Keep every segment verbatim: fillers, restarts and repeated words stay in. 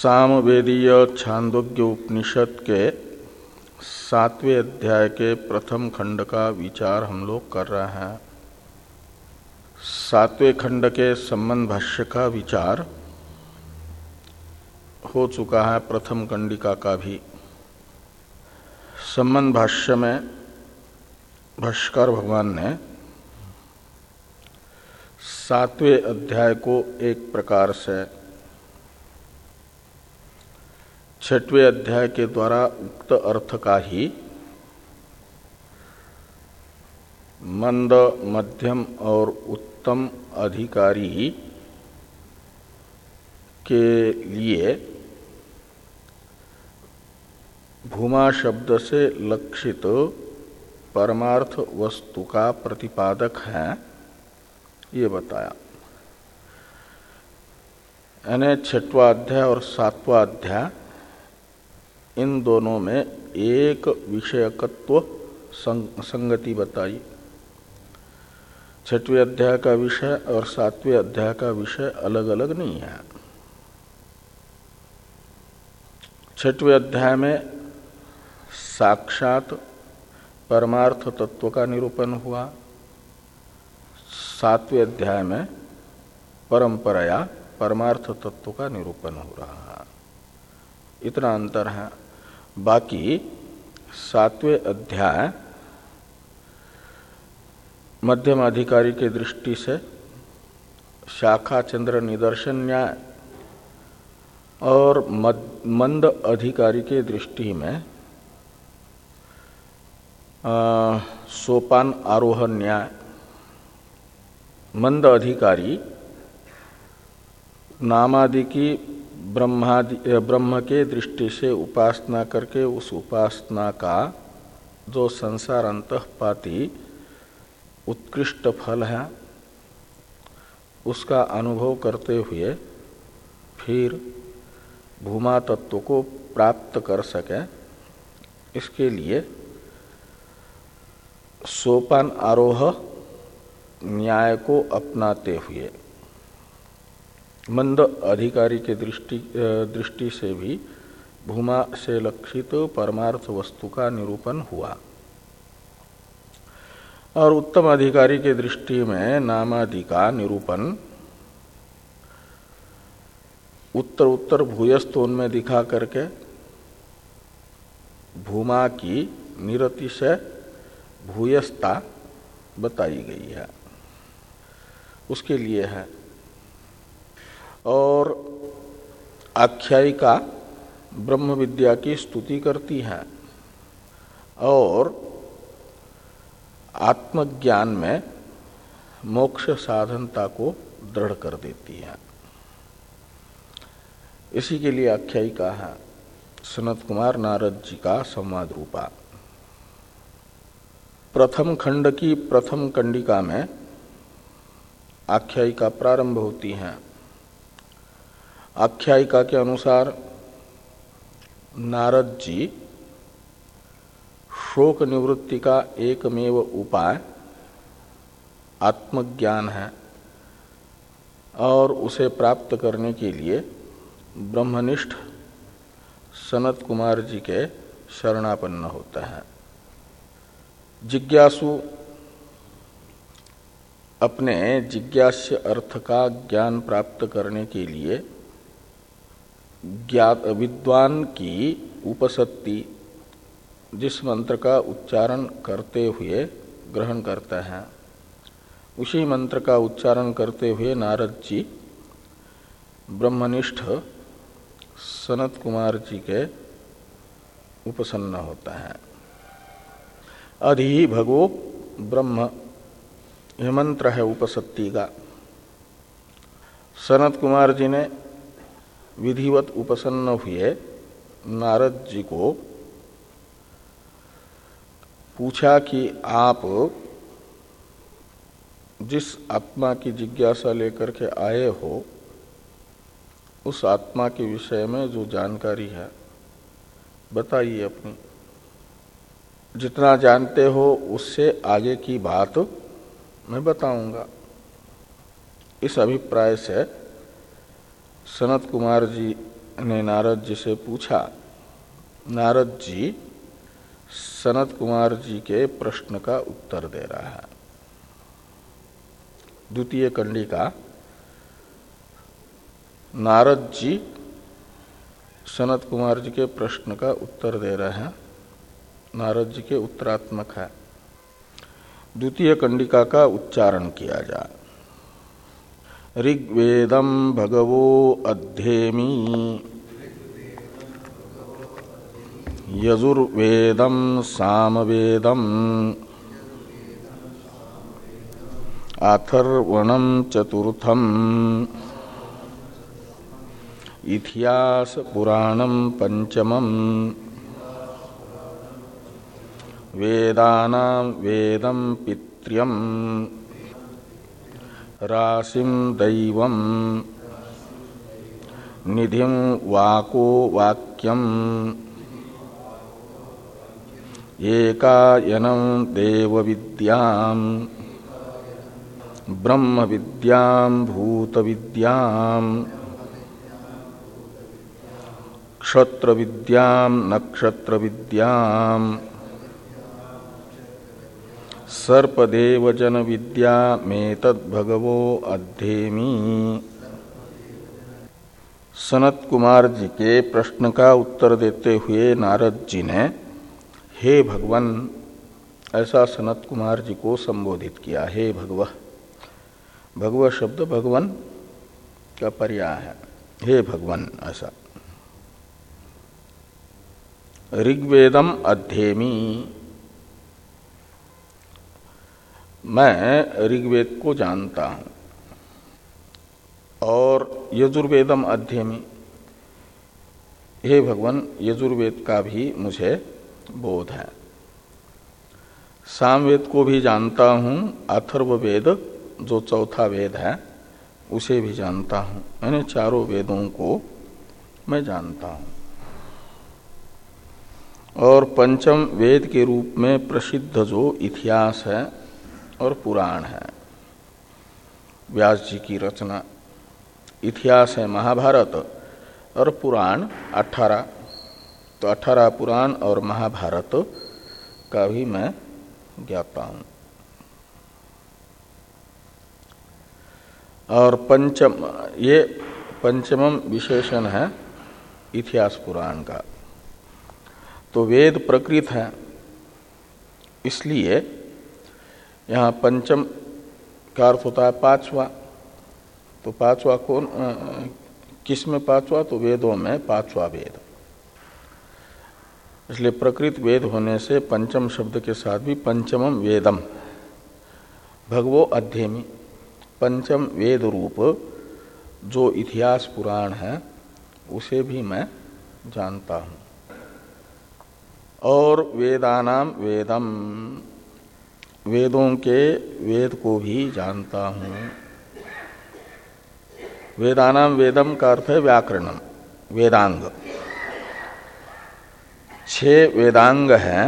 सामवेदीय छांदोग्य उपनिषद के सातवें अध्याय के प्रथम खंड का विचार हम लोग कर रहे हैं। सातवें खंड के संबंध भाष्य का विचार हो चुका है, प्रथम कंडिका का भी। संबंध भाष्य में भाष्यकार भगवान ने सातवें अध्याय को एक प्रकार से छठवें अध्याय के द्वारा उक्त अर्थ का ही मंद, मध्यम और उत्तम अधिकारी के लिए भूमा शब्द से लक्षित परमार्थ वस्तु का प्रतिपादक है, ये बताया। यानी छठवां अध्याय और सातवां अध्याय इन दोनों में एक विषयकत्व संगति बताई। छठवें अध्याय का विषय और सातवें अध्याय का विषय अलग अलग नहीं है। छठवें अध्याय में साक्षात परमार्थ तत्व का निरूपण हुआ, सातवें अध्याय में परंपराया परमार्थ तत्व का निरूपण हो रहा है। इतना अंतर है। बाकी सातवें अध्याय मध्यम अधिकारी के दृष्टि से शाखा चंद्र निदर्शन न्याय और मंद अधिकारी के दृष्टि में आ, सोपान आरोहण न्याय। मंद अधिकारी नामादि की ब्रह्मादि ब्रह्म के दृष्टि से उपासना करके उस उपासना का जो संसार अंतःपाती उत्कृष्ट फल है उसका अनुभव करते हुए फिर भूमा तत्व को प्राप्त कर सके, इसके लिए सोपान आरोह न्याय को अपनाते हुए मंद अधिकारी के दृष्टि दृष्टि से भी भूमा से लक्षित परमार्थ वस्तु का निरूपण हुआ, और उत्तम अधिकारी के दृष्टि में नामादि का निरूपण उत्तर उत्तर भूयस्तोन में दिखा करके भूमा की निरतिशय भूयस्ता बताई गई है, उसके लिए है। और आख्यायिका ब्रह्म विद्या की स्तुति करती है और आत्मज्ञान में मोक्ष साधनता को दृढ़ कर देती है। इसी के लिए आख्यायिका है सनत कुमार नारद जी का संवाद रूपा। प्रथम खंड की प्रथम कंडिका में आख्यायिका प्रारंभ होती है। आख्यायिका के अनुसार नारद जी शोक निवृत्ति का एकमेव उपाय आत्मज्ञान है और उसे प्राप्त करने के लिए ब्रह्मनिष्ठ सनत कुमार जी के शरणापन्न होता है। जिज्ञासु अपने जिज्ञास्य अर्थ का ज्ञान प्राप्त करने के लिए ज्ञात विद्वान की उपसत्ति जिस मंत्र का उच्चारण करते हुए ग्रहण करता है, उसी मंत्र का उच्चारण करते हुए नारद जी ब्रह्मनिष्ठ सनत कुमार जी के उपसन्न होता है। अधि भगो ब्रह्म, यह मंत्र है उपसत्ति का। सनत कुमार जी ने विधिवत उपसन्न हुए नारद जी को पूछा कि आप जिस आत्मा की जिज्ञासा लेकर के आए हो, उस आत्मा के विषय में जो जानकारी है बताइए अपनी। जितना जानते हो उससे आगे की बात मैं बताऊंगा। इस अभिप्राय से सनत कुमार जी ने नारद जी से पूछा, नारद जी सनत कुमार जी के प्रश्न का उत्तर दे रहा है। द्वितीय कंडिका, नारद जी सनत कुमार जी के प्रश्न का उत्तर दे रहे हैं, नारद जी के उत्तरात्मक है। द्वितीय कंडिका का उच्चारण किया जाए। ऋग्वेदम भगवो अध्येमि यजुर्वेदम सामवेदम अथर्वणम चतुर्थम इतिहास पुराणम पंचमम वेदानां वेदम पित्र्यम राशिम दैवम निधिम वाको वाक्यम एकायनं देव विद्याम ब्रह्म विद्याम भूत विद्याम क्षत्र विद्याम नक्षत्र विद्याम सर्पदेव जन विद्या मेतद भगवो अध्येमि। सनत कुमार जी के प्रश्न का उत्तर देते हुए नारद जी ने हे भगवन ऐसा सनत कुमार जी को संबोधित किया। हे भगवः, भगवः शब्द भगवन का पर्याय है। हे भगवन ऐसा। ऋग्वेदम अध्येमि, मैं ऋग्वेद को जानता हूं, और यजुर्वेदम अध्येमि, हे भगवान यजुर्वेद का भी मुझे बोध है। सामवेद को भी जानता हूं, अथर्ववेद जो चौथा वेद है उसे भी जानता हूं, यानी चारों वेदों को मैं जानता हूं। और पंचम वेद के रूप में प्रसिद्ध जो इतिहास है और पुराण है, व्यास जी की रचना, इतिहास है महाभारत और पुराण अठारह, तो अठारह पुराण और महाभारत का भी मैं ज्ञाता हूँ। और पंचम, ये पंचमम विशेषण है इतिहास पुराण का। तो वेद प्रकृत है, इसलिए यहाँ पंचम का अर्थ होता है पांचवा। तो पांचवा कौन, किस में पांचवा? तो वेदों में पांचवा वेद। इसलिए प्रकृत वेद होने से पंचम शब्द के साथ भी पंचमम वेदम भगवो अध्येमि, पंचम वेद रूप जो इतिहास पुराण है उसे भी मैं जानता हूँ। और वेदानाम वेदम, वेदों के वेद को भी जानता हूँ। वेदानाम वेदम का अर्थ है व्याकरणम, वेदांग। छह वेदांग हैं,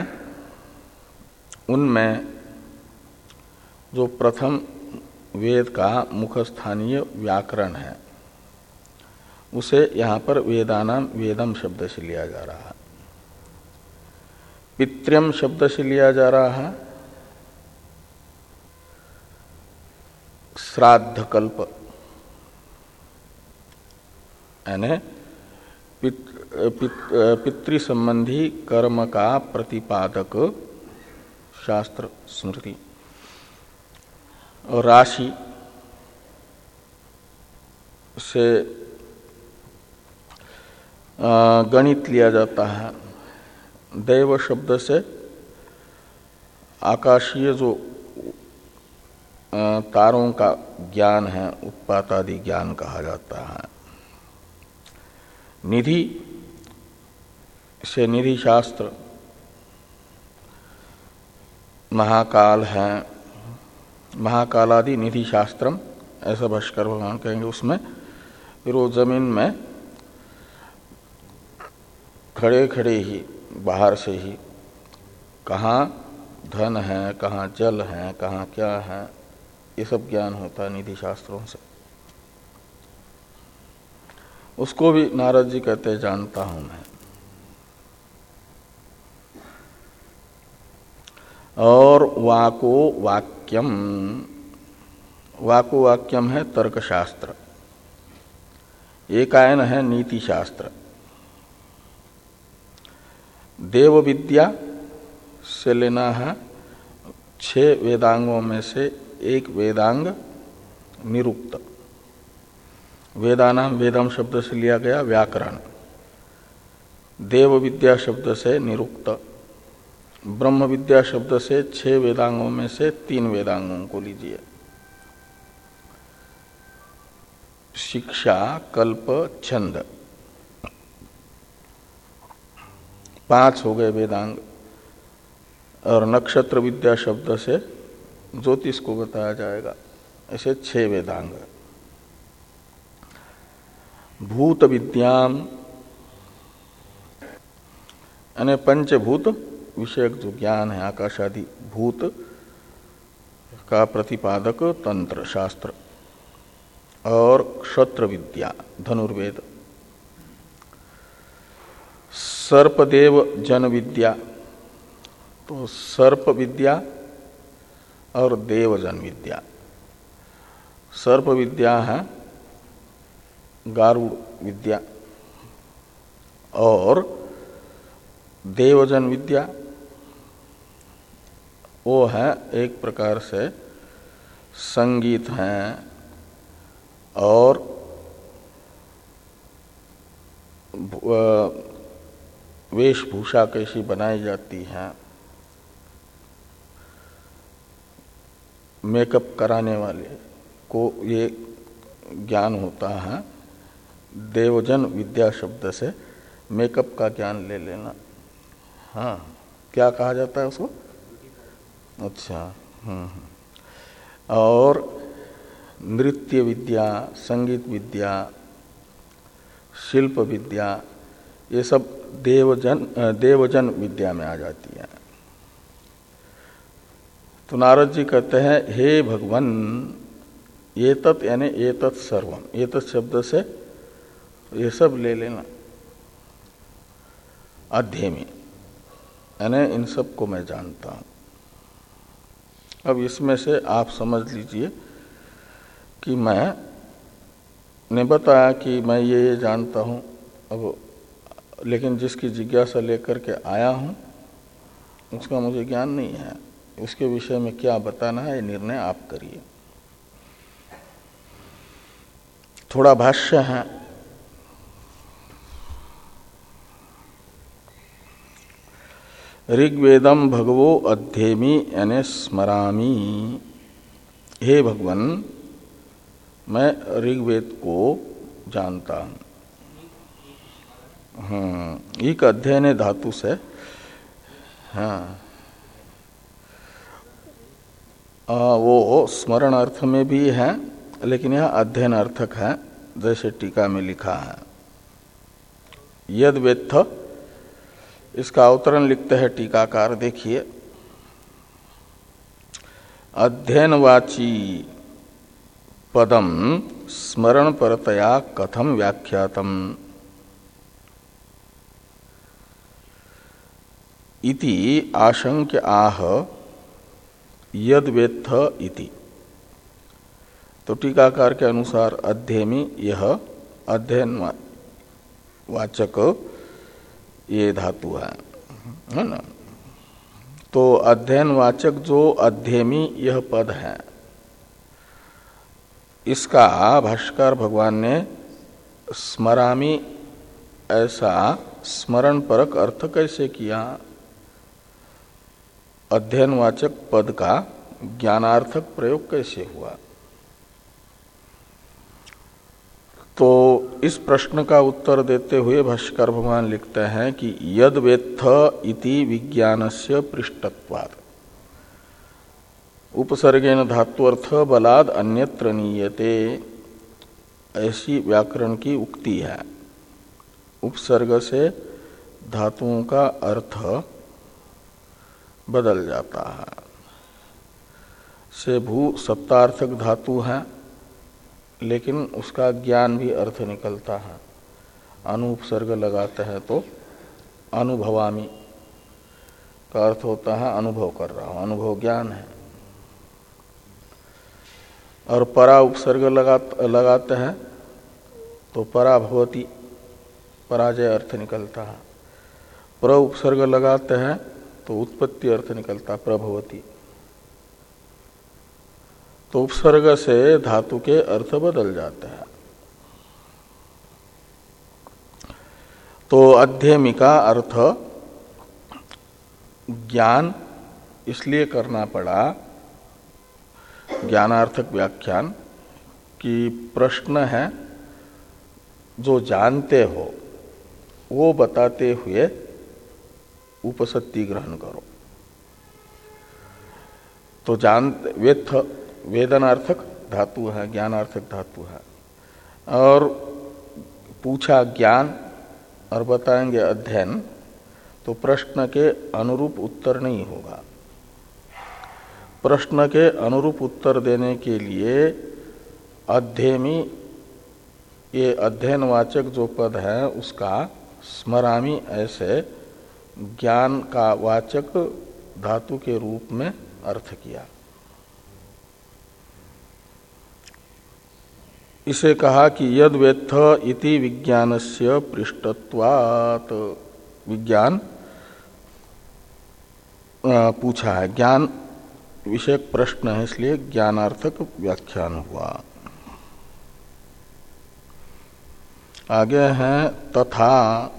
उनमें जो प्रथम वेद का मुखस्थानीय व्याकरण है उसे यहाँ पर वेदानाम वेदम शब्द से लिया जा रहा है। पितृम शब्द से लिया जा रहा है श्राद्ध कल्प, यानी पित, पित, पितृ संबंधी कर्म का प्रतिपादक शास्त्र स्मृति। और राशि से गणित लिया जाता है। दैव शब्द से आकाशीय जो तारों का ज्ञान है, उत्पात आदि ज्ञान कहा जाता है। निधि से निधि शास्त्र, महाकाल है, महाकालादि निधि शास्त्रम ऐसा भाष्कर भगवान कहेंगे। उसमें फिर वो जमीन में खड़े खड़े ही बाहर से ही कहाँ धन है, कहाँ जल है, कहाँ क्या है, ये सब ज्ञान होता है निधि शास्त्रों से। उसको भी नारद जी कहते जानता हूं मैं। और वाको वाक्यम, वाको वाक्यम है तर्कशास्त्र, एकायन है नीति शास्त्र। देव विद्या से लेना है छह वेदांगों में से एक वेदांग निरुक्त। वेदानाम वेदम शब्द से लिया गया व्याकरण, देव विद्या शब्द से निरुक्त, ब्रह्म विद्या शब्द से छह वेदांगों में से तीन वेदांगों को लीजिए। शिक्षा, कल्प, छंद, पांच हो गए वेदांग। और नक्षत्र विद्या शब्द से ज्योतिष को बताया जाएगा, ऐसे छह वेदांग। भूत विद्याम यानी पंचभूत विषयक जो ज्ञान है, आकाशादि भूत का प्रतिपादक तंत्र शास्त्र। और क्षत्र विद्या धनुर्वेद। सर्पदेव जन विद्या, तो सर्प विद्या और देवजन विद्या। सर्प विद्या है गारुड़ विद्या, और देवजन विद्या वो है एक प्रकार से संगीत हैं और वेशभूषा कैसी बनाई जाती है, मेकअप कराने वाले को ये ज्ञान होता है। देवजन विद्या शब्द से मेकअप का ज्ञान ले लेना। हाँ, क्या कहा जाता है उसको? अच्छा, हम्म। और नृत्य विद्या, संगीत विद्या, शिल्प विद्या, ये सब देवजन देवजन विद्या में आ जाती है। तो नारद जी कहते हैं, हे भगवान, ये तत् यानी ये तत् सर्वम, ये तत् शब्द से ये सब ले लेना अध्येमी, यानी इन सब को मैं जानता हूं। अब इसमें से आप समझ लीजिए कि मैं ने बताया कि मैं ये ये जानता हूं, अब लेकिन जिसकी जिज्ञासा लेकर के आया हूं उसका मुझे ज्ञान नहीं है, उसके विषय में क्या बताना है ये निर्णय आप करिए। थोड़ा भाष्य है। ऋग्वेदम भगवो अध्येमी यानी स्मरामी, हे भगवान मैं ऋग्वेद को जानता हूं। हम्म एक अध्ययन धातु से, हाँ आ, वो स्मरण अर्थ में भी है, लेकिन यह अध्ययन अर्थक है, जैसे टीका में लिखा है। यद वेत्थ, इसका अवतरण लिखते हैं टीकाकार, देखिए। अध्ययनवाची पदम स्मरण परतया कथम व्याख्यातम इति आशंक्य आह यद वेत्थ इति। तो टीकाकार के अनुसार अध्येमी यह अध्ययन वाचक ये धातु है, है ना। तो अध्ययन वाचक जो अध्येमी यह पद है, इसका भाष्यकार भगवान ने स्मरामी ऐसा स्मरण परक अर्थ कैसे किया? अध्ययनवाचक पद का ज्ञानार्थक प्रयोग कैसे हुआ? तो इस प्रश्न का उत्तर देते हुए भाष्यकार भगवान लिखते हैं कि यद वेत्थ इति विज्ञानस्य पृष्ठत्वात् उपसर्गेन धात्वर्थ बलाद अन्यत्र नीयते, ऐसी व्याकरण की उक्ति है। उपसर्ग से धातुओं का अर्थ बदल जाता है। से भू सत्तार्थक धातु है, लेकिन उसका ज्ञान भी अर्थ निकलता है। अनुपसर्ग लगाते हैं तो अनुभवामि का अर्थ होता है अनुभव कर रहा हूं, अनुभव ज्ञान है। और परा उपसर्ग लगा लगाते हैं तो पराभवती, पराजय अर्थ निकलता है। प्र उपसर्ग लगाते हैं तो उत्पत्ति अर्थ निकलता प्रभवती। तो उपसर्ग से धातु के अर्थ बदल जाते हैं। तो अध्येमी का अर्थ ज्ञान इसलिए करना पड़ा, ज्ञानार्थक व्याख्यान, कि प्रश्न है जो जानते हो वो बताते हुए उपसत्ति ग्रहण करो। तो जान वेत्थ वेदनार्थक धातु है, ज्ञानार्थक धातु है, और पूछा ज्ञान और बताएंगे अध्ययन, तो प्रश्न के अनुरूप उत्तर नहीं होगा। प्रश्न के अनुरूप उत्तर देने के लिए अध्येमी, ये अध्ययनवाचक जो पद है उसका स्मरामि ऐसे ज्ञान का वाचक धातु के रूप में अर्थ किया। इसे कहा कि यद वेत्थ इति विज्ञानस्य पृष्ठत्वात्, विज्ञान पूछा है, ज्ञान विषयक प्रश्न है, इसलिए ज्ञानार्थक व्याख्यान हुआ। आगे है तथा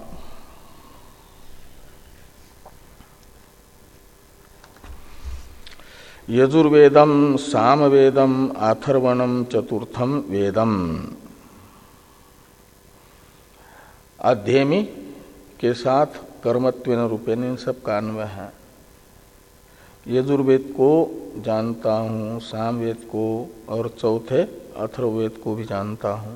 यजुर्वेदम सामवेदम अथर्वणम चतुर्थम वेदम। अध्येमी के साथ कर्मत्वेन रूपेण इन सब का अन्वय है। यजुर्वेद को जानता हूँ, सामवेद को, और चौथे अथर्ववेद को भी जानता हूँ।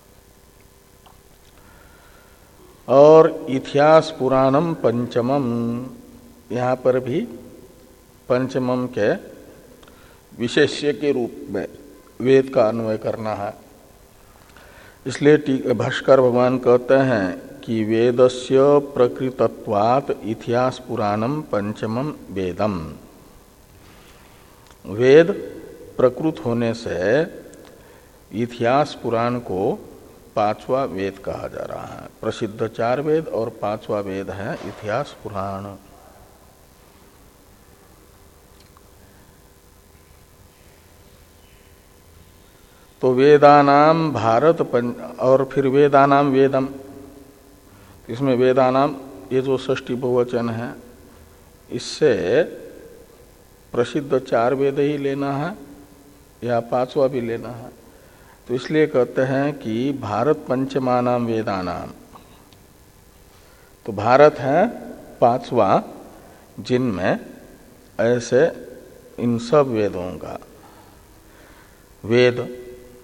और इतिहास पुराणम पंचमम, यहाँ पर भी पंचमम के विशेष्य के रूप में वेद का अन्वय करना है। इसलिए भाष्कर भगवान कहते हैं कि वेदस्य प्रकृतत्वात् इतिहास पुराणम पंचमम वेदम। वेद प्रकृत होने से इतिहास पुराण को पांचवा वेद कहा जा रहा है। प्रसिद्ध चार वेद और पांचवा वेद है इतिहास पुराण। तो वेदानाम भारत पंच, और फिर वेदानाम वेदम, इसमें वेदानाम ये जो षष्ठी बहुवचन है, इससे प्रसिद्ध चार वेद ही लेना है या पांचवा भी लेना है। तो इसलिए कहते हैं कि भारत पंचमानाम वेदानाम, तो भारत है पांचवा, जिनमें ऐसे इन सब वेदों का, वेद,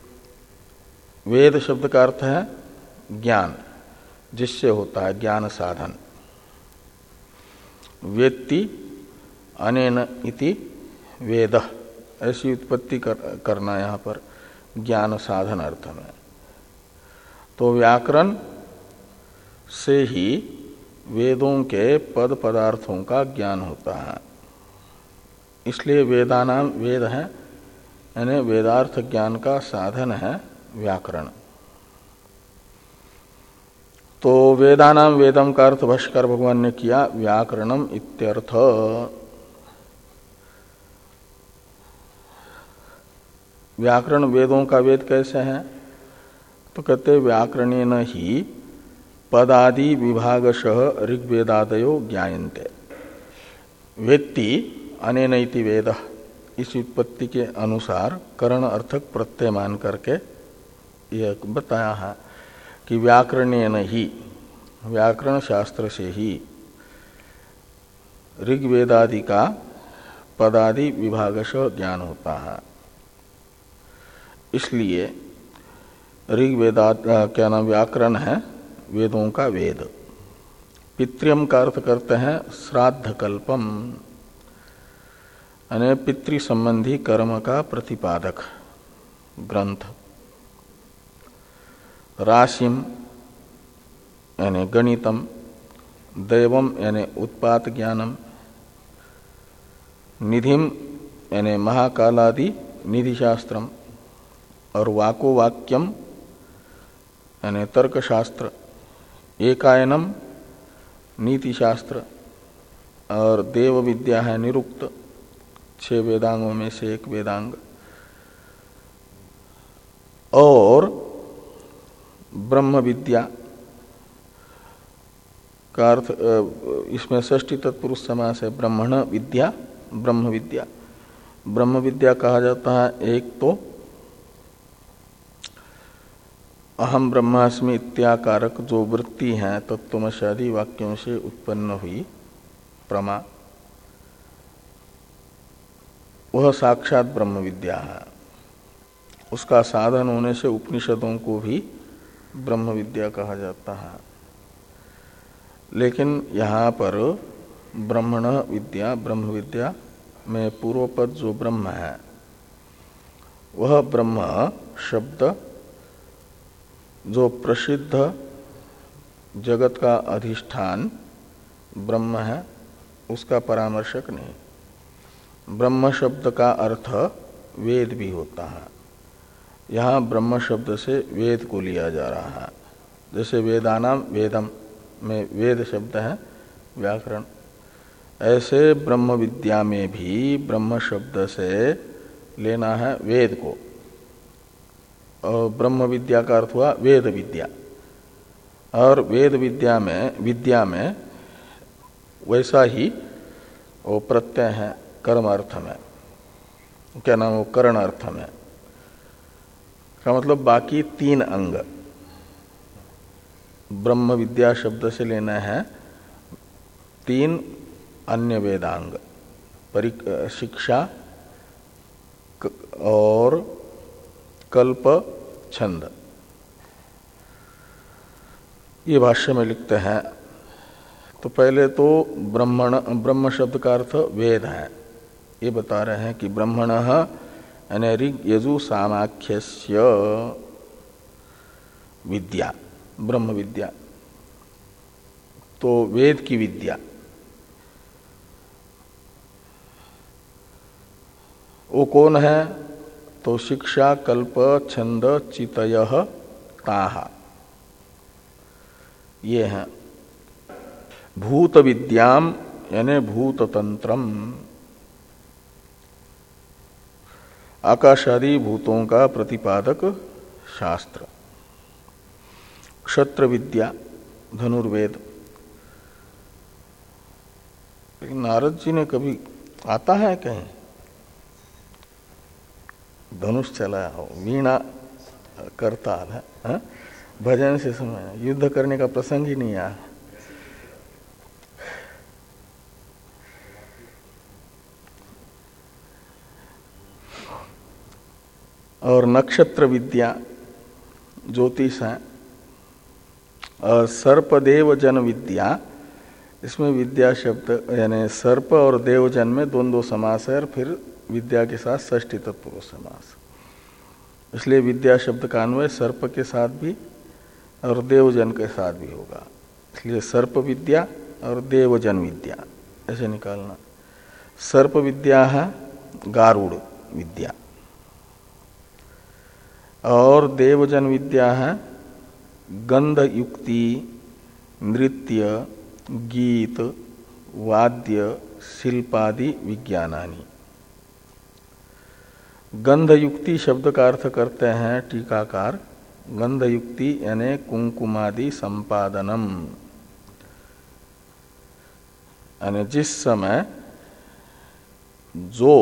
वेद शब्द का अर्थ है ज्ञान, जिससे होता है ज्ञान साधन। वेत्ति अनेन इति वेद, ऐसी उत्पत्ति कर, करना यहाँ पर ज्ञान साधन अर्थ में। तो व्याकरण से ही वेदों के पद पदार्थों का ज्ञान होता है। इसलिए वेदानाम वेद है, यानी वेदार्थ ज्ञान का साधन है व्याकरण। तो वेदानाम वेदम का अर्थ भाष्कर भगवान ने किया व्याकरणम इत्यर्थ। व्याकरण वेदों का वेद कैसे है? तो कहते व्याकरणेन ही पदादि विभागशः ऋग्वेदादयो ज्ञायन्ते। वेत्ति अनेन इति वेद, इस उत्पत्ति के अनुसार करण अर्थक प्रत्यय मान करके यह बताया है कि व्याकरणेन ही, व्याकरण शास्त्र से ही ऋग्वेदादि का पदादि विभागशः ज्ञान होता है। इसलिए ऋग्वेदा क्या नाम व्याकरण है वेदों का वेद। पितृम का अर्थ करते हैं श्राद्ध कल्पम, यानी पितृ संबंधी कर्म का प्रतिपादक ग्रंथ। राशिम यानी गणितम, दैवम यानी उत्पात ज्ञानम, निधिम यानी महाकालादि निधिशास्त्रम, और वाको वाक्यम यानी तर्कशास्त्र, एकायनम नीतिशास्त्र, और देव विद्या है निरुक्त, छह वेदांगों में से एक वेदांग, और ब्रह्म विद्या का अर्थ इसमें षष्ठी तत्पुरुष समास है, ब्रह्मण विद्या, ब्रह्म विद्या। ब्रह्म विद्या कहा जाता है एक तो अहम ब्रह्मास्मि इत्याकारक जो वृत्ति है तत्वमशादी वाक्यों से उत्पन्न हुई प्रमा, वह साक्षात ब्रह्म विद्या है। उसका साधन होने से उपनिषदों को भी ब्रह्म विद्या कहा जाता है। लेकिन यहाँ पर ब्रह्मण विद्या, ब्रह्म विद्या में पूर्वपद जो ब्रह्म है वह ब्रह्म शब्द जो प्रसिद्ध जगत का अधिष्ठान ब्रह्म है उसका परामर्शक नहीं। ब्रह्म शब्द का अर्थ वेद भी होता है। यहाँ ब्रह्म शब्द से वेद को लिया जा रहा है। जैसे वेदानाम वेदम में वेद शब्द है व्याकरण, ऐसे ब्रह्म विद्या में भी ब्रह्म शब्द से लेना है वेद को, और ब्रह्म विद्या का अर्थ हुआ वेद विद्या। और वेद विद्या में विद्या में वैसा ही वो प्रत्यय है कर्म अर्थ में, क्या नाम वो करण अर्थ में, का मतलब बाकी तीन अंग ब्रह्म विद्या शब्द से लेना है तीन अन्य वेदांग, शिक्षा और कल्प छंद। ये भाष्य में लिखते हैं। तो पहले तो ब्रह्मण ब्रह्म शब्द का अर्थ वेद है। ये बता रहे हैं कि ब्रह्मण यानी ऋग यजु सामाख्यस्य विद्या, ब्रह्म विद्या, तो वेद की विद्या। वो कौन है? तो शिक्षा कल्प छंद चितयः ताः, ये हैं। भूत विद्याम यानी भूत तंत्रम, आकाशादि भूतों का प्रतिपादक शास्त्र। क्षत्र विद्या धनुर्वेद। लेकिन नारद जी ने कभी आता है कहीं धनुष चलाया हो, वीणा करताल है, है? भजन से समय युद्ध करने का प्रसंग ही नहीं आया। और नक्षत्र विद्या ज्योतिष है। और सर्पदेव जन विद्या, इसमें विद्या शब्द यानी सर्प और देवजन में दोनों दो समास है, और फिर विद्या के साथ षष्ठी तत्पुरुष समास। इसलिए विद्या शब्द का अन्वय सर्प के साथ भी और देवजन के साथ भी होगा। इसलिए सर्प विद्या और देवजन विद्या ऐसे निकालना। सर्प विद्या है गारुड़ विद्या, और देवजन विद्या है गंध युक्ति, नृत्य, गीत, वाद्य, शिल्पादि विज्ञानानि। गंध युक्ति शब्द का अर्थ करते हैं टीकाकार, गंध युक्ति यानी कुंकुमादि संपादनम, यानी जिस समय जो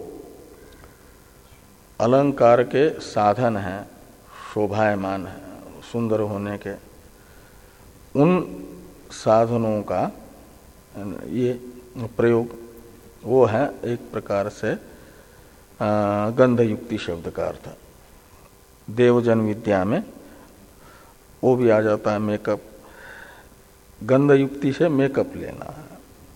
अलंकार के साधन हैं, शोभायमान है, सुंदर होने के, उन साधनों का ये प्रयोग, वो है एक प्रकार से गंध युक्ति शब्द का अर्थ। देवजन विद्या में वो भी आ जाता है मेकअप। गंध युक्ति से मेकअप लेना है,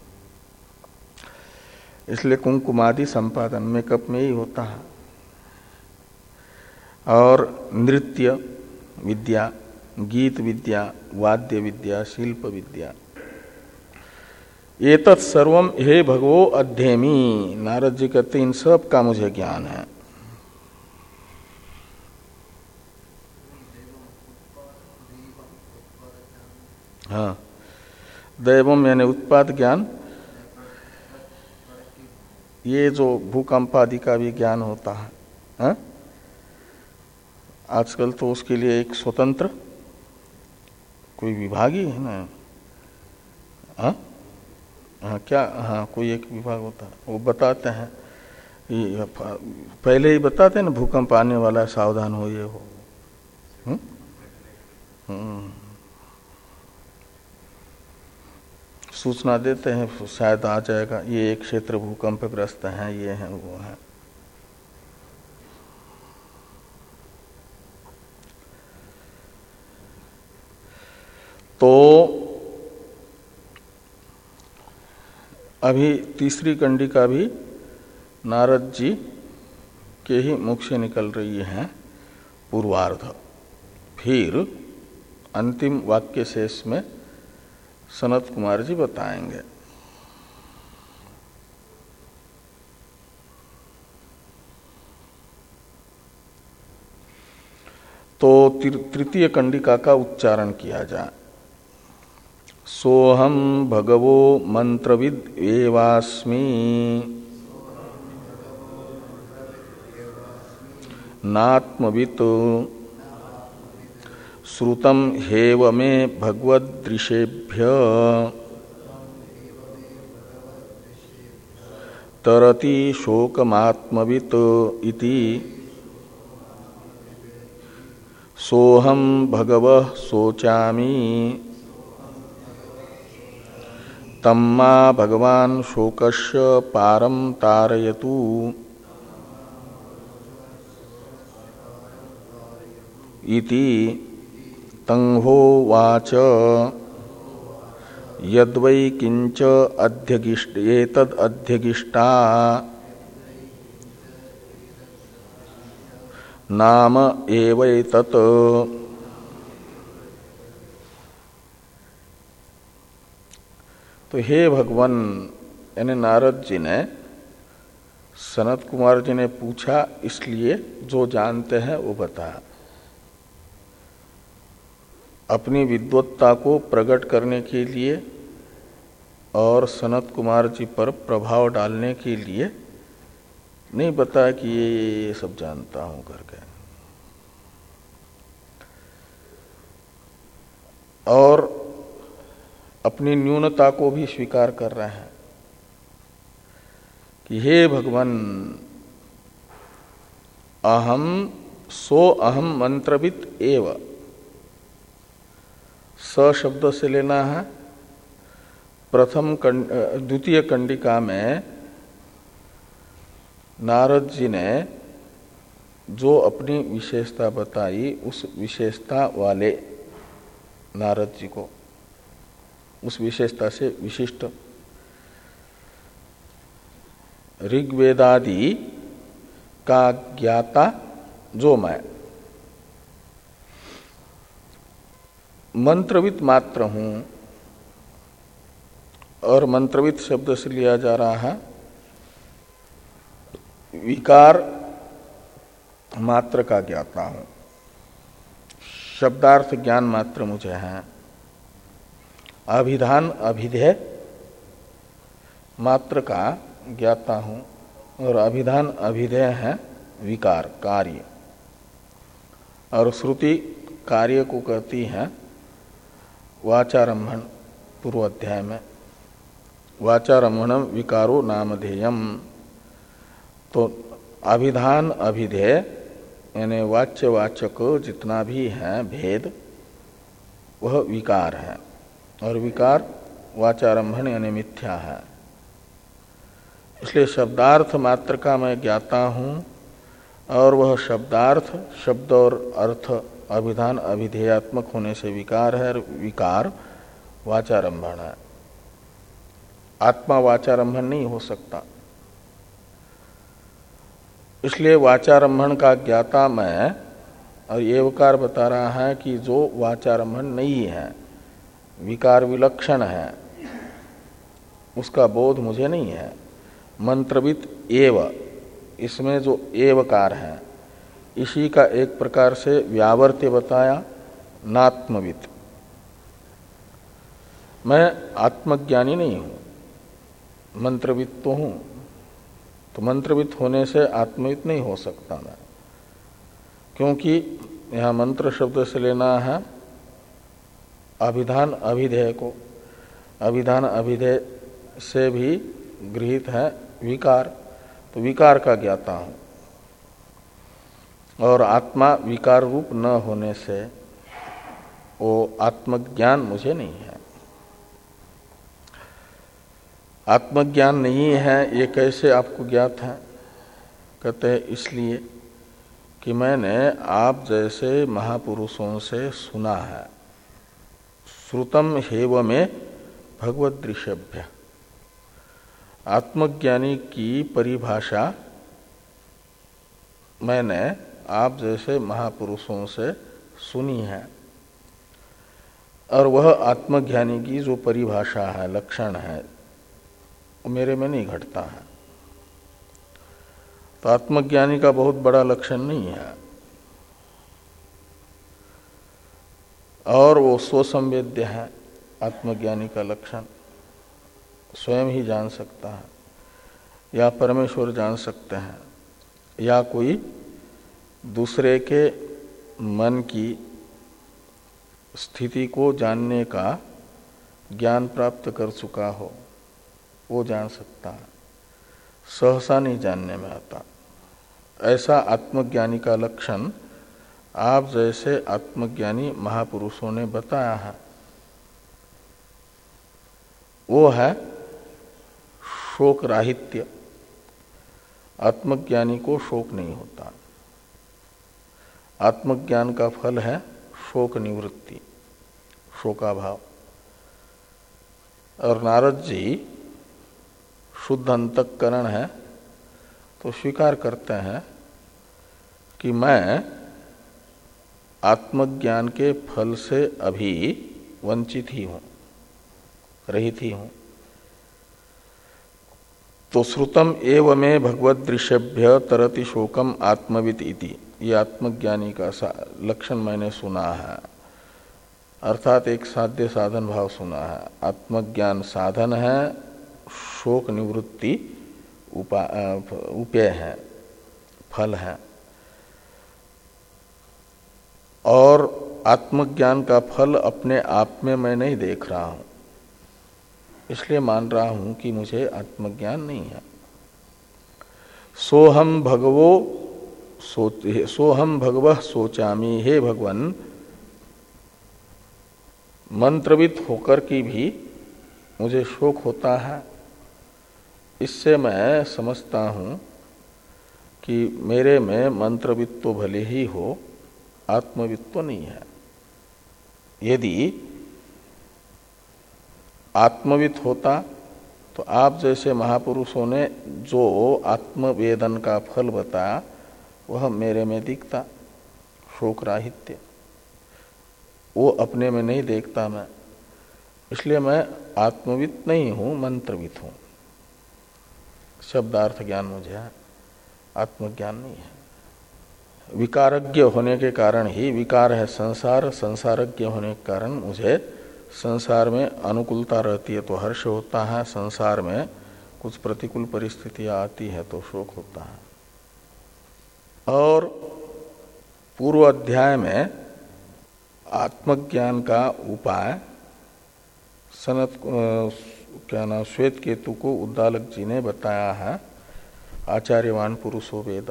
इसलिए कुंकुमादि संपादन मेकअप में ही होता है। और नृत्य विद्या गीत विद्या, वाद्य विद्या, शिल्प विद्या। एतत् सर्वम हे भगवो अध्येमी, नारद जी कहते इन सब का मुझे ज्ञान है। हाँ, दैवम यानी उत्पाद ज्ञान, ये जो भूकंप आदि का भी ज्ञान होता है, हाँ? आजकल तो उसके लिए एक स्वतंत्र कोई विभाग ही है ना, हाँ हाँ क्या, हाँ कोई एक विभाग होता है, वो बताते हैं, ये पहले ही बताते हैं ना भूकंप आने वाला है, सावधान हो, ये हो। हुँ? हुँ। सूचना देते हैं, शायद आ जाएगा, ये एक क्षेत्र भूकंपग्रस्त है, ये है वो है। तो अभी तीसरी कंडिका भी नारद जी के ही मुख से निकल रही है, पूर्वार्ध। फिर अंतिम वाक्य शेष में सनत कुमार जी बताएंगे। तो तृतीय कंडिका का उच्चारण किया जाए। सोहम भगवो मंत्रविद एवास्मि नात्मवित् श्रुतम हेव मे भगवदृशेभ्य तरति शोकमात्मवित् इति सोहम भगवः शोचामि तम्मा भगवान शोकस्य पारम तारयतु इति तंहोवाच यद्वै किंच अध्यगिष्ट एतद् अध्यगिष्टा नाम एवैतत्। तो हे भगवान, यानी नारद जी ने सनत कुमार जी ने पूछा, इसलिए जो जानते हैं वो बताया। अपनी विद्वत्ता को प्रकट करने के लिए और सनत कुमार जी पर प्रभाव डालने के लिए नहीं बताया कि ये ये सब जानता हूं करके। और अपनी न्यूनता को भी स्वीकार कर रहे हैं कि हे भगवान, अहम सो अहम मंत्रविद एव। स शब्द से लेना है प्रथम द्वितीय कंडिका में नारद जी ने जो अपनी विशेषता बताई, उस विशेषता वाले नारद जी को, उस विशेषता से विशिष्ट ऋग्वेदादि का ज्ञाता जो मैं मंत्रविद मात्र हूं। और मंत्रविद शब्द से लिया जा रहा है विकार मात्र का ज्ञाता हूं, शब्दार्थ ज्ञान मात्र मुझे है। अभिधान अभिधेय मात्र का ज्ञाता हूं, और अभिधान अभिधेय है विकार कार्य। और श्रुति कार्य को कहती है वाचारंभण, पूर्व अध्याय में वाचारंभणम विकारो नामधेयम। तो अभिधान अभिधेय यानी वाच्य वाचक जितना भी है भेद, वह विकार है। और विकार वाचारंभण यानी मिथ्या है। इसलिए शब्दार्थ मात्र का मैं ज्ञाता हूं, और वह शब्दार्थ शब्द और अर्थ अभिधान अभिधेयात्मक होने से विकार है। विकार वाचारंभण है, आत्मा वाचारंभण नहीं हो सकता। इसलिए वाचारंभण का ज्ञाता मैं और एवकार बता रहा है कि जो वाचारंभन नहीं है, विकार विलक्षण है, उसका बोध मुझे नहीं है। मंत्रवित एव, इसमें जो एवकार है इसी का एक प्रकार से व्यावर्त्य बताया, नात्मवित। मैं आत्मज्ञानी नहीं हूं, मंत्रवित तो हूं, तो मंत्रवित होने से आत्मवित नहीं हो सकता मैं, क्योंकि यहां मंत्र शब्द से लेना है अभिधान अभिधेय को। अभिधान अभिधेय से भी गृहीत है विकार, तो विकार का ज्ञाता हूं, और आत्मा विकार रूप न होने से वो आत्मज्ञान मुझे नहीं है। आत्मज्ञान नहीं है ये कैसे आपको ज्ञात है? कहते हैं इसलिए कि मैंने आप जैसे महापुरुषों से सुना है। श्रुतम हेव में भगवद दृश्यभ्य, आत्मज्ञानी की परिभाषा मैंने आप जैसे महापुरुषों से सुनी है, और वह आत्मज्ञानी की जो परिभाषा है, लक्षण है, वो मेरे में नहीं घटता है। तो आत्मज्ञानी का बहुत बड़ा लक्षण नहीं है, और वो स्वसंवेद्य है। आत्मज्ञानी का लक्षण स्वयं ही जान सकता है, या परमेश्वर जान सकते हैं, या कोई दूसरे के मन की स्थिति को जानने का ज्ञान प्राप्त कर चुका हो, वो जान सकता है, सहसा नहीं जानने में आता। ऐसा आत्मज्ञानी का लक्षण आप जैसे आत्मज्ञानी महापुरुषों ने बताया है। वो है शोक राहित्य। आत्मज्ञानी को शोक नहीं होता। आत्मज्ञान का फल है शोक निवृत्ति, शोकाभाव। और नारद जी शुद्ध अंतःकरण है, तो स्वीकार करते हैं कि मैं आत्मज्ञान के फल से अभी वंचित ही हूं, रहित ही हूं। तो श्रुतम एव में भगवद दृश्यभ्य तरति शोकम आत्मवित इति, ये आत्मज्ञानी का लक्षण मैंने सुना है, अर्थात एक साध्य साधन भाव सुना है। आत्मज्ञान साधन है, शोक निवृत्ति उपाय है, फल है। और आत्मज्ञान का फल अपने आप में मैं नहीं देख रहा हूं, इसलिए मान रहा हूं कि मुझे आत्मज्ञान नहीं है। सोहम भगवो सोते सोहम भगवः सोचामी, हे भगवन, मंत्रवित होकर की भी मुझे शोक होता है। इससे मैं समझता हूं कि मेरे में मंत्रवित तो भले ही हो, आत्मवित तो नहीं है। यदि आत्मवित होता तो आप जैसे महापुरुषों ने जो आत्मवेदन का फल बताया वह मेरे में दिखता, शोक राहित्य। वो अपने में नहीं देखता मैं, इसलिए मैं आत्मवित नहीं हूं, मंत्रवित हूं। शब्दार्थ ज्ञान मुझे है, आत्मज्ञान नहीं है। विकारज्ञ होने के कारण ही, विकार है संसार, संसारज्ञ होने के कारण मुझे संसार में अनुकूलता रहती है तो हर्ष होता है, संसार में कुछ प्रतिकूल परिस्थितियां आती है तो शोक होता है। और पूर्व अध्याय में आत्मज्ञान का उपाय सनत क्या नाम श्वेत केतु को उद्दालक जी ने बताया है, आचार्यवान पुरुषो वेद।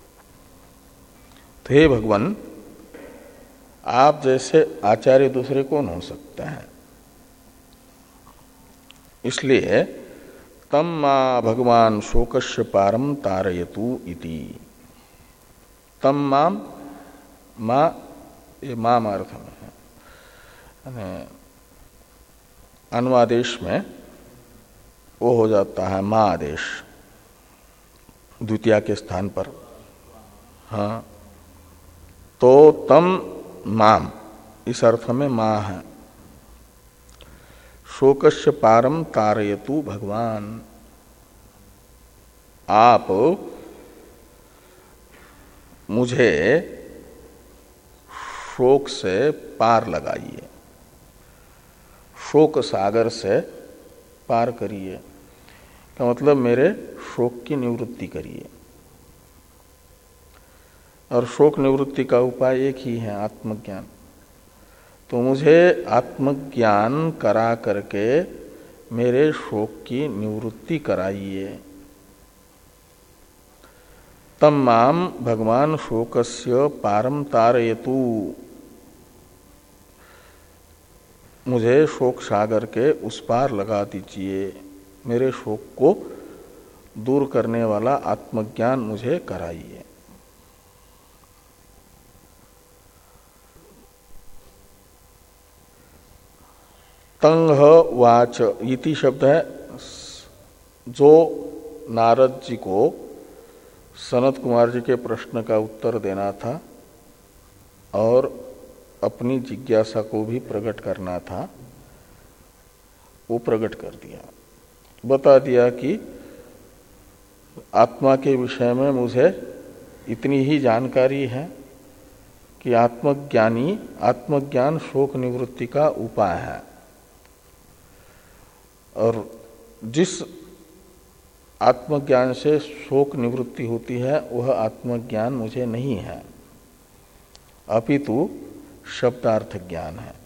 तो हे भगवान, आप जैसे आचार्य दूसरे कौन हो सकते हैं? इसलिए तम मा भगवान शोकस्य पारम तारयतु इति। तम माम, मा ये माम अर्थ में है, अनुवादेश में वो हो जाता है मा आदेश द्वितीया के स्थान पर। हाँ, तो तम माम इस अर्थ में मां है। शोकस्य पारम तारयतु भगवान, आप मुझे शोक से पार लगाइए, शोक सागर से पार करिए, का मतलब मेरे शोक की निवृत्ति करिए। और शोक निवृत्ति का उपाय एक ही है, आत्मज्ञान। तो मुझे आत्मज्ञान करा करके मेरे शोक की निवृत्ति कराइए। तम माम भगवान शोकस्य पारम तारयतु, मुझे शोक सागर के उस पार लगा दीजिए, मेरे शोक को दूर करने वाला आत्मज्ञान मुझे कराइए। तंग वाच इति शब्द है, जो नारद जी को सनत कुमार जी के प्रश्न का उत्तर देना था और अपनी जिज्ञासा को भी प्रकट करना था, वो प्रकट कर दिया। बता दिया कि आत्मा के विषय में मुझे इतनी ही जानकारी है कि आत्मज्ञानी आत्मज्ञान शोक निवृत्ति का उपाय है, और जिस आत्मज्ञान से शोक निवृत्ति होती है वह आत्मज्ञान मुझे नहीं है, अपितु शब्दार्थ ज्ञान है।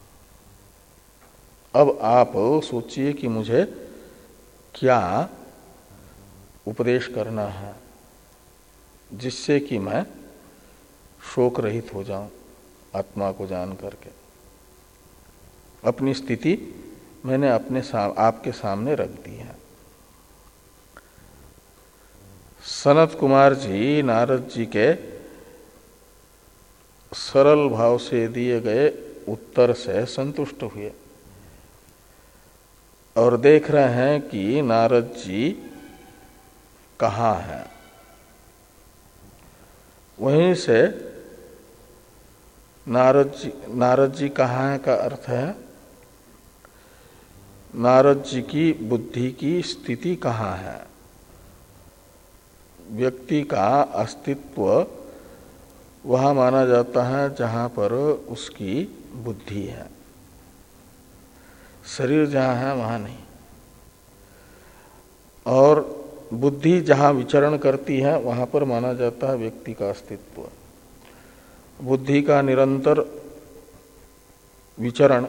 अब आप सोचिए कि मुझे क्या उपदेश करना है जिससे कि मैं शोक रहित हो जाऊं, आत्मा को जान करके। अपनी स्थिति मैंने अपने साम, आपके सामने रख दी है। सनत कुमार जी नारद जी के सरल भाव से दिए गए उत्तर से संतुष्ट हुए और देख रहे हैं कि नारद जी कहाँ हैं। वहीं से नारद जी नारद जी कहाँ हैं का अर्थ है नारद जी की बुद्धि की स्थिति कहाँ है। व्यक्ति का अस्तित्व वहाँ माना जाता है जहाँ पर उसकी बुद्धि है, शरीर जहाँ है वहाँ नहीं। और बुद्धि जहाँ विचरण करती है वहाँ पर माना जाता है व्यक्ति का अस्तित्व। बुद्धि का निरंतर विचरण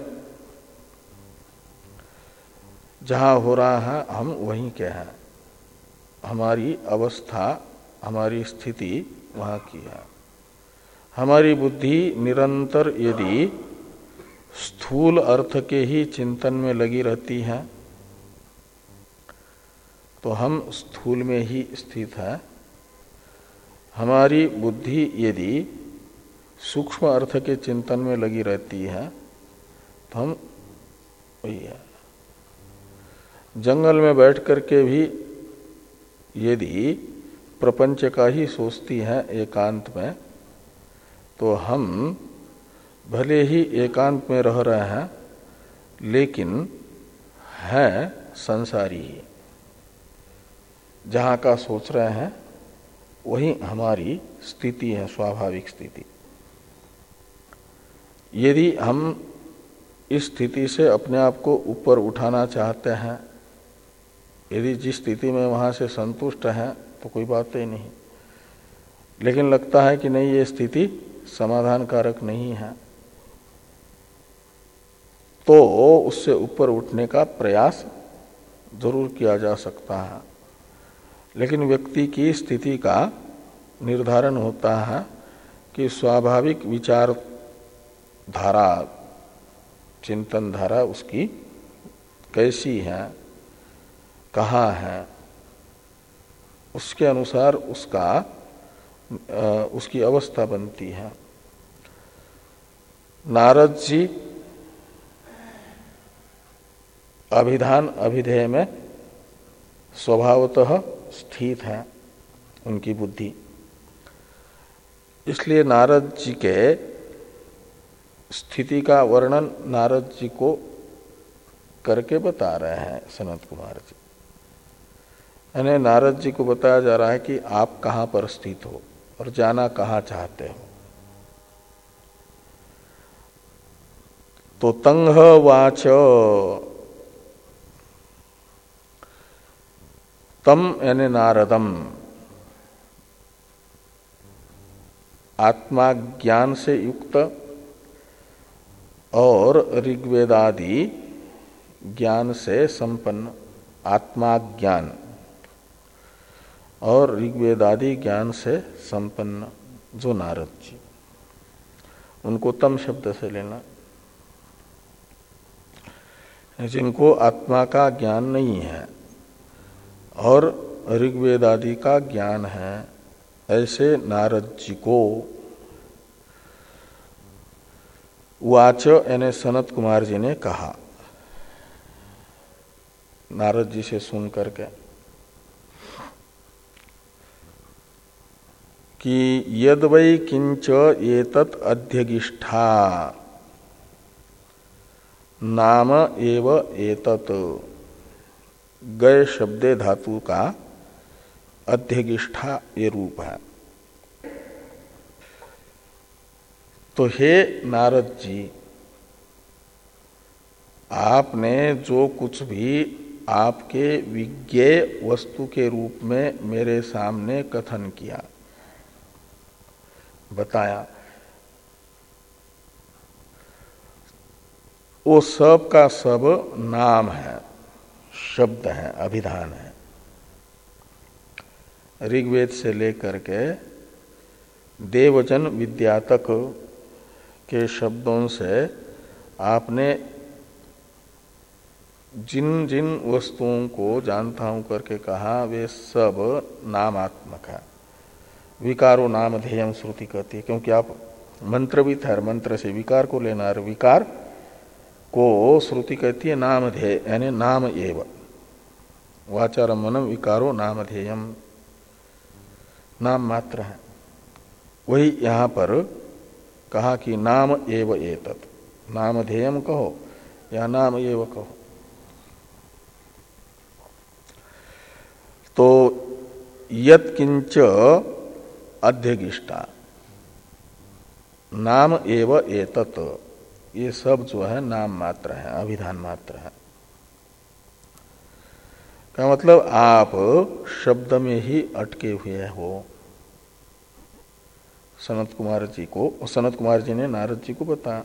जहाँ हो रहा है हम वहीं के हैं, हमारी अवस्था हमारी स्थिति वहाँ की है। हमारी बुद्धि निरंतर यदि स्थूल अर्थ के ही चिंतन में लगी रहती है तो हम स्थूल में ही स्थित है। हमारी बुद्धि यदि सूक्ष्म अर्थ के चिंतन में लगी रहती है तो हम वही है। जंगल में बैठ करके भी यदि प्रपंच का ही सोचती है एकांत में, तो हम भले ही एकांत में रह रहे हैं लेकिन है संसारी ही। जहाँ का सोच रहे हैं वही हमारी स्थिति है, स्वाभाविक स्थिति। यदि हम इस स्थिति से अपने आप को ऊपर उठाना चाहते हैं, यदि जिस स्थिति में वहाँ से संतुष्ट हैं तो कोई बात ही नहीं, लेकिन लगता है कि नहीं ये स्थिति समाधान कारक नहीं है, तो उससे ऊपर उठने का प्रयास जरूर किया जा सकता है। लेकिन व्यक्ति की स्थिति का निर्धारण होता है कि स्वाभाविक विचार धारा, चिंतन धारा उसकी कैसी है, कहाँ है, उसके अनुसार उसका उसकी अवस्था बनती है। नारद जी अभिधान अभिधेय में स्वभावतः स्थित है उनकी बुद्धि। इसलिए नारद जी के स्थिति का वर्णन नारद जी को करके बता रहे हैं सनत कुमार जी। यानी नारद जी को बताया जा रहा है कि आप कहां पर स्थित हो और जाना कहां चाहते हो। तो तंग वाच तम यानी नारदम आत्मा ज्ञान से युक्त और ऋग्वेदादि ज्ञान से संपन्न, आत्मा ज्ञान और ऋग्वेदादि ज्ञान से संपन्न जो नारद जी, उनको तम शब्द से लेना, जिनको आत्मा का ज्ञान नहीं है और ऋग्वेदादि का ज्ञान है, ऐसे नारद जी को वाच यानी सनत कुमार जी ने कहा नारद जी से सुन करके कि यद वै किंच एतत् अध्यगिष्ठा नाम एव एतत्, गय शब्दे धातु का अध्यगिष्ठा ये रूप है। तो हे नारद जी, आपने जो कुछ भी आपके विज्ञेय वस्तु के रूप में मेरे सामने कथन किया, बताया, वो सब का सब नाम है, शब्द है, अभिधान है। ऋग्वेद से लेकर के देवजन विद्या तक के शब्दों से आपने जिन जिन वस्तुओं को जानता हूं करके कहा, वे सब नामात्मक है। विकारो नामधेयम श्रुति कहती है, क्योंकि आप मंत्रविद है, मंत्र से विकार को लेना, और विकार को श्रुति कहती है नामधेय यानी नाम एव, वाचारम्भनम विकारो नामधेयम, नाम मात्र है। वही यहां पर कहा कि नाम एव एतत्, नामधेयम कहो या नाम एव कहो। तो यत् किंच अध्यगिष्टा नाम एव एतत्, ये सब जो है नाम मात्र है, अभिधान मात्र है। का मतलब आप शब्द में ही अटके हुए हो। सनत कुमार जी को, सनत कुमार जी ने नारद जी को बताया,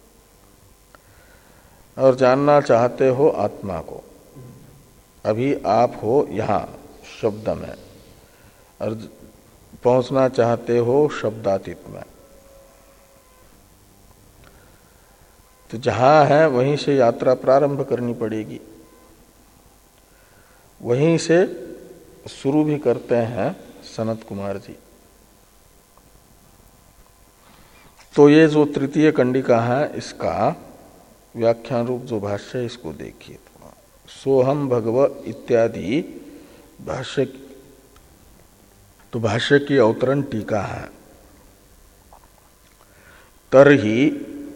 और जानना चाहते हो आत्मा को। अभी आप हो यहाँ शब्द में और पहुंचना चाहते हो शब्दातीत में। तो जहां है वहीं से यात्रा प्रारंभ करनी पड़ेगी, वहीं से शुरू भी करते हैं सनत कुमार जी। तो ये जो तृतीय कंडिका है, इसका व्याख्यान रूप जो भाष्य है, इसको देखिए। सोहम भगव इत्यादि भाष्य, तो भाष्य की अवतरण टीका है। तरहि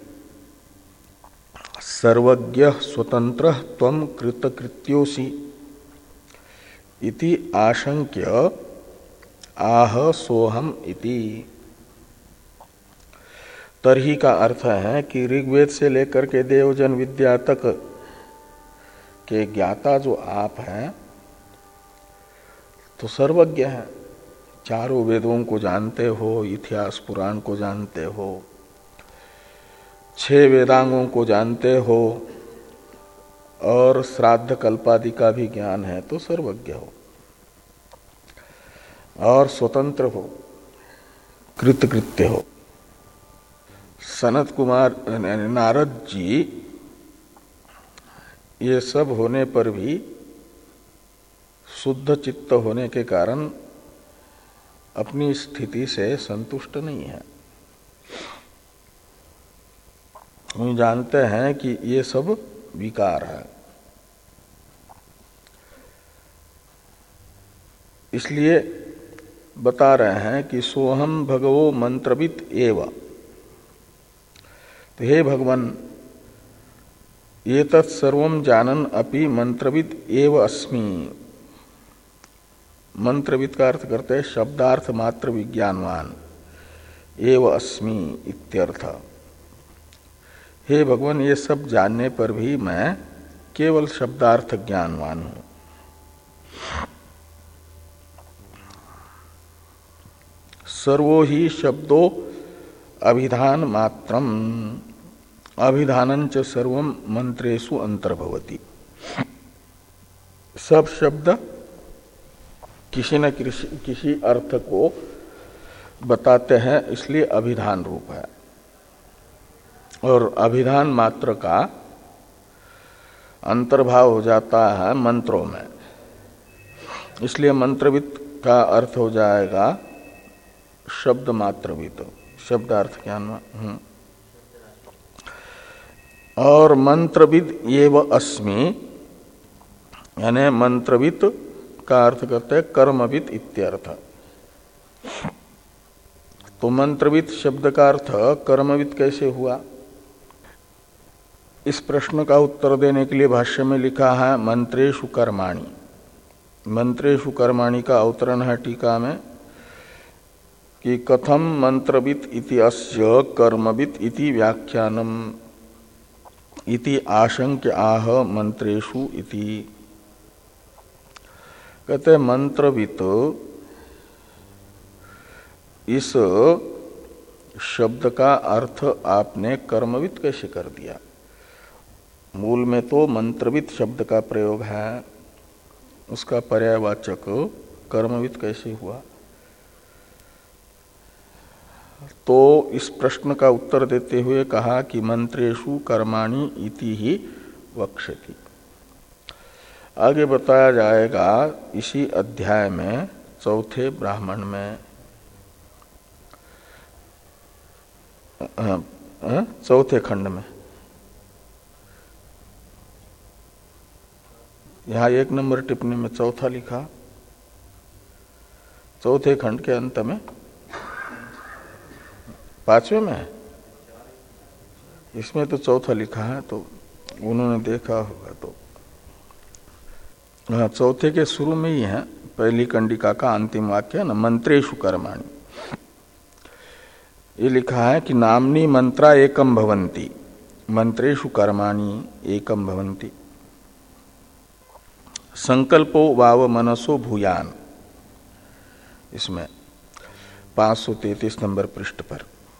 सर्वज्ञ स्वतंत्र त्वं कृतकृत्योसि इति आशंक्य आह सोहम इति। तरही का अर्थ है कि ऋग्वेद से लेकर के देवजन विद्या तक के ज्ञाता जो आप हैं, तो सर्वज्ञ हैं, चारों वेदों को जानते हो, इतिहास पुराण को जानते हो, छह वेदांगों को जानते हो, और श्राद्ध कल्पादि का भी ज्ञान है, तो सर्वज्ञ हो और स्वतंत्र हो, कृतकृत्य हो। सनत कुमार यानी नारद जी ये सब होने पर भी शुद्ध चित्त होने के कारण अपनी स्थिति से संतुष्ट नहीं है। हम जानते हैं कि ये सब विकार है, इसलिए बता रहे हैं कि सोहम भगवो मंत्रवित एव, तो हे भगवान ये तत्सर्वम जानन अपि मंत्रविद एव अस्मि। मंत्रविद का अर्थ करते हैं शब्दार्थ मात्र विज्ञानवान, एव अस्मि इत्यर्थ। हे भगवान ये सब जानने पर भी मैं केवल शब्दार्थ ज्ञानवान हूं। सर्वो ही शब्दो अभिधान मात्रम, अभिधानंच सर्वम मंत्रेषु अंतर्भवति। सब शब्द किसी न किसी किसी अर्थ को बताते हैं, इसलिए अभिधान रूप है। और अभिधान मात्र का अंतर्भाव हो जाता है मंत्रों में, इसलिए मंत्रविद का अर्थ हो जाएगा शब्द मात्रविद, शब्दार्थ ज्ञान। और मंत्रविद एव अस्मि यानी मंत्रविद का अर्थ करते हैं कर्मविद इत्यर्थ। तो मंत्रविद शब्द का अर्थ कर्मविद कैसे हुआ? इस प्रश्न का उत्तर देने के लिए भाष्य में लिखा है मंत्रेषु कर्माणि। मंत्रेषु कर्माणि का अवतरण है टीका में कि कथम मंत्रविद इति अस्य कर्मविद इति व्याख्यानम इति आशंक्य आह मंत्रेषु इति। कहते मंत्रविद इस शब्द का अर्थ आपने कर्मविद कैसे कर दिया? मूल में तो मंत्रविद शब्द का प्रयोग है, उसका पर्यायवाचक कर्मविद कैसे हुआ? तो इस प्रश्न का उत्तर देते हुए कहा कि मंत्रेषु कर्माणि इति ही वक्ष्यति। आगे बताया जाएगा इसी अध्याय में चौथे ब्राह्मण में, चौथे खंड में। यहां एक नंबर टिप्पणी में चौथा लिखा, चौथे खंड के अंत में पांचवें में है, इसमें तो चौथा लिखा है, तो उन्होंने देखा होगा। तो हाँ, चौथे के शुरू में ही है, पहली कंडिका का अंतिम वाक्य है ना, मंत्रेषु कर्माणि। ये लिखा है कि नामनी मंत्रा एकम भवन्ति, मंत्रेषु कर्माणि एकम भवन्ति। संकल्पो वाव मनसो भूयान, इसमें पांच सौ तैतीस नंबर पृष्ठ पर,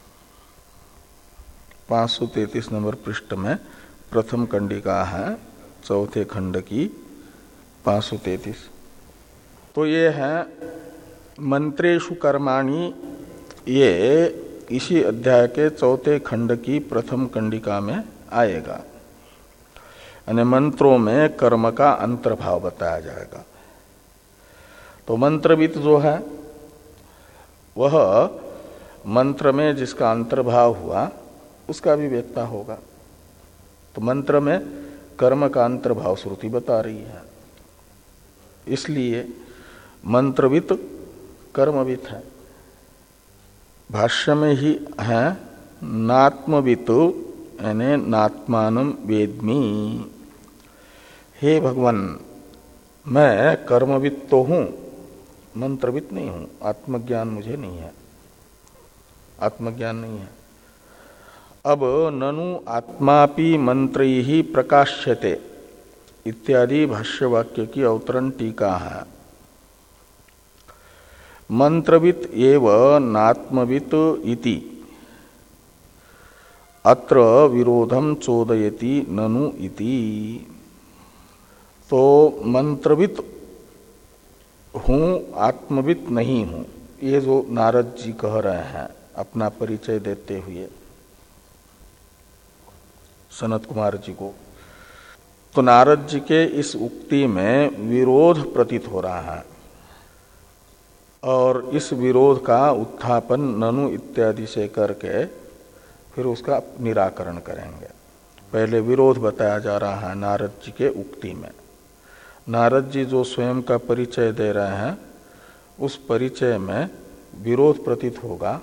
पांच सौ तैतीस नंबर पृष्ठ में प्रथम कंडिका है चौथे खंड की पांच सौ तैतीस। तो ये है मंत्रेषु कर्माणि, ये इसी अध्याय के चौथे खंड की प्रथम कंडिका में आएगा। यानी मंत्रों में कर्म का अंतर्भाव बताया जाएगा। तो मंत्रविद जो है वह मंत्र में जिसका अंतर्भाव हुआ उसका भी व्यक्ता होगा। तो मंत्र में कर्म का अंतर्भाव श्रुति बता रही है, इसलिए मंत्रविद कर्मविद है। भाष्य में ही है नात्मविद यानी नात्मानं वेद्मि। हे भगवान मैं कर्मविद तो हूं, मंत्रविद नहीं हूं, आत्मज्ञान मुझे नहीं है, आत्मज्ञान नहीं है। अब ननु आत्मापि मंत्रैहि प्रकाश्यते इत्यादि भाष्यवाक्य की अवतरण टीका है। मंत्रविद एव नात्मविद इति अत्र विरोधम चोदयति ननु इति। तो मंत्रविद हूं, आत्मविद नहीं हूं, ये जो नारद जी कह रहे हैं अपना परिचय देते हुए सनत कुमार जी को, तो नारद जी के इस उक्ति में विरोध प्रतीत हो रहा है और इस विरोध का उत्थापन ननु इत्यादि से करके फिर उसका निराकरण करेंगे। पहले विरोध बताया जा रहा है नारद जी के उक्ति में। नारद जी जो स्वयं का परिचय दे रहे हैं उस परिचय में विरोध प्रतीत होगा,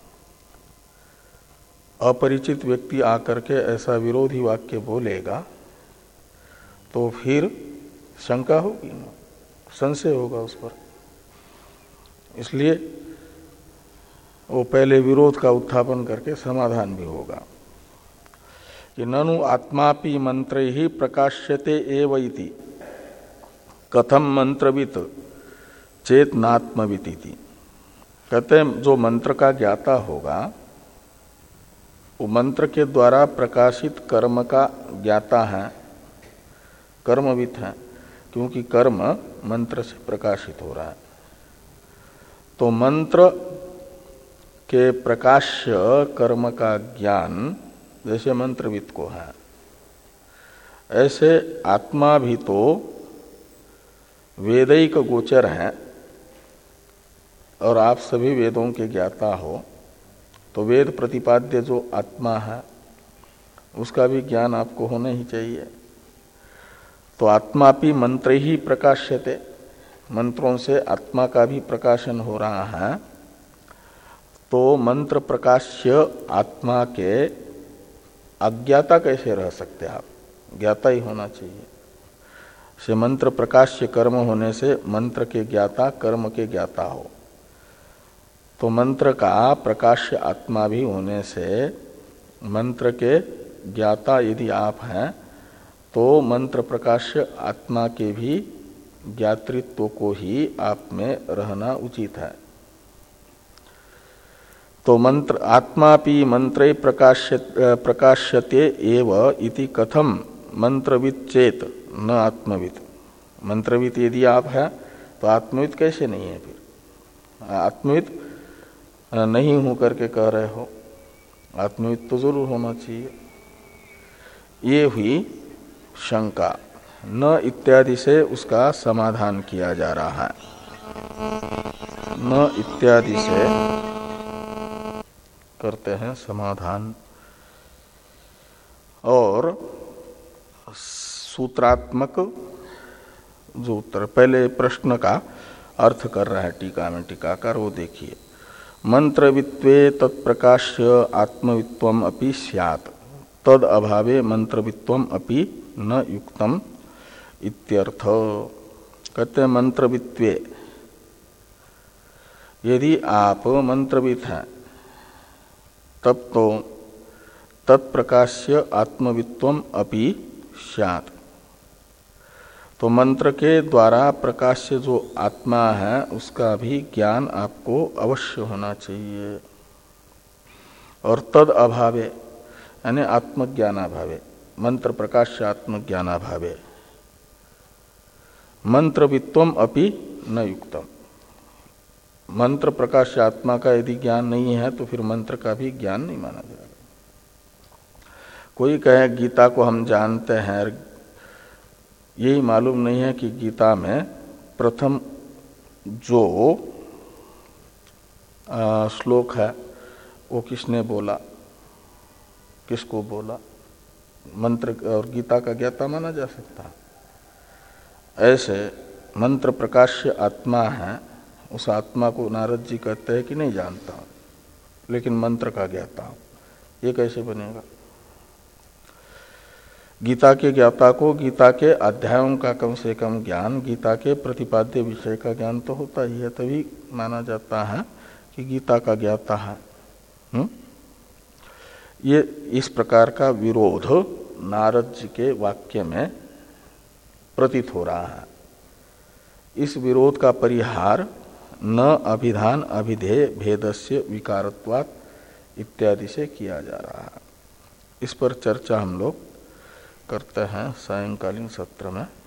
अपरिचित व्यक्ति आकर के ऐसा विरोधी वाक्य बोलेगा तो फिर शंका होगी ना, संशय होगा उस पर। इसलिए वो पहले विरोध का उत्थापन करके समाधान भी होगा कि ननु आत्मापि मंत्र ही प्रकाश्यते एव इति कथम मंत्रवित चेत नात्मवित इति। कहते हैं जो मंत्र का ज्ञाता होगा वो मंत्र के द्वारा प्रकाशित कर्म का ज्ञाता है, कर्मवित है, क्योंकि कर्म मंत्र से प्रकाशित हो रहा है। तो मंत्र के प्रकाश्य कर्म का ज्ञान जैसे मंत्रवित को है, ऐसे आत्मा भी तो वेदैक गोचर है और आप सभी वेदों के ज्ञाता हो, तो वेद प्रतिपाद्य जो आत्मा है उसका भी ज्ञान आपको होना ही चाहिए। तो आत्मापि मंत्र ही प्रकाश्यते, मंत्रों से आत्मा का भी प्रकाशन हो रहा है। तो मंत्र प्रकाश्य आत्मा के अज्ञाता कैसे रह सकते आप, ज्ञाता ही होना चाहिए। से मंत्र प्रकाश्य कर्म होने से मंत्र के ज्ञाता कर्म के ज्ञाता हो, तो मंत्र का प्रकाश्य आत्मा भी होने से मंत्र के ज्ञाता यदि आप हैं तो मंत्र प्रकाश्य आत्मा के भी ज्ञातृत्व को ही आप में रहना उचित है। तो मंत्र आत्मापि मंत्रे प्रकाश्य प्रकाश्यते एव इति कथम मंत्रविद चेत न आत्मविद। मंत्रविद यदि आप है तो आत्मविद कैसे नहीं है? फिर आत्मविद नहीं हो करके कह रहे हो, आत्मविद तो जरूर होना चाहिए। ये हुई शंका, न इत्यादि से उसका समाधान किया जा रहा है। न इत्यादि से करते हैं समाधान। और सूत्रात्मक जो उत्तर पहले प्रश्न का अर्थ कर रहा है टीका में टीकाकार, वो देखिए। मंत्रवित्वे तत्प्रकाश्य आत्मवित्वम अपि स्यात् तद अभावे मंत्रवित्वम अपि न युक्तम इत्यर्थ। कहते हैं मंत्रवित्वे, यदि आप मंत्रवित हैं तब तो तत्प्रकाश्य आत्मवित्वम अपि स्यात्, तो मंत्र के द्वारा प्रकाश्य जो आत्मा है उसका भी ज्ञान आपको अवश्य होना चाहिए। और तद अभावे यानी आत्मज्ञानाभावे, मंत्र प्रकाश्य आत्मज्ञानाभावे मंत्रवित्वम अपि न युक्तम। मंत्र प्रकाश्य आत्मा का यदि ज्ञान नहीं है तो फिर मंत्र का भी ज्ञान नहीं माना जाएगा। कोई कहे गीता को हम जानते हैं, यही मालूम नहीं है कि गीता में प्रथम जो आ, श्लोक है वो किसने बोला, किसको बोला। मंत्र और गीता का ज्ञाता माना जा सकता है। ऐसे मंत्र प्रकाश्य आत्मा है, उस आत्मा को नारद जी कहते हैं कि नहीं जानता लेकिन मंत्र का ज्ञाता हूं, ये कैसे बनेगा? गीता के ज्ञाता को गीता के अध्यायों का कम से कम ज्ञान, गीता के प्रतिपाद्य विषय का ज्ञान तो होता ही है, तभी माना जाता है कि गीता का ज्ञाता है। हुँ? ये इस प्रकार का विरोध नारद जी के वाक्य में प्रतीत हो रहा है। इस विरोध का परिहार न अभिधान अभिधेय भेदस्य विकारत्वात् इत्यादि से किया जा रहा है। इस पर चर्चा हम लोग करते हैं सायंकालीन सत्र में।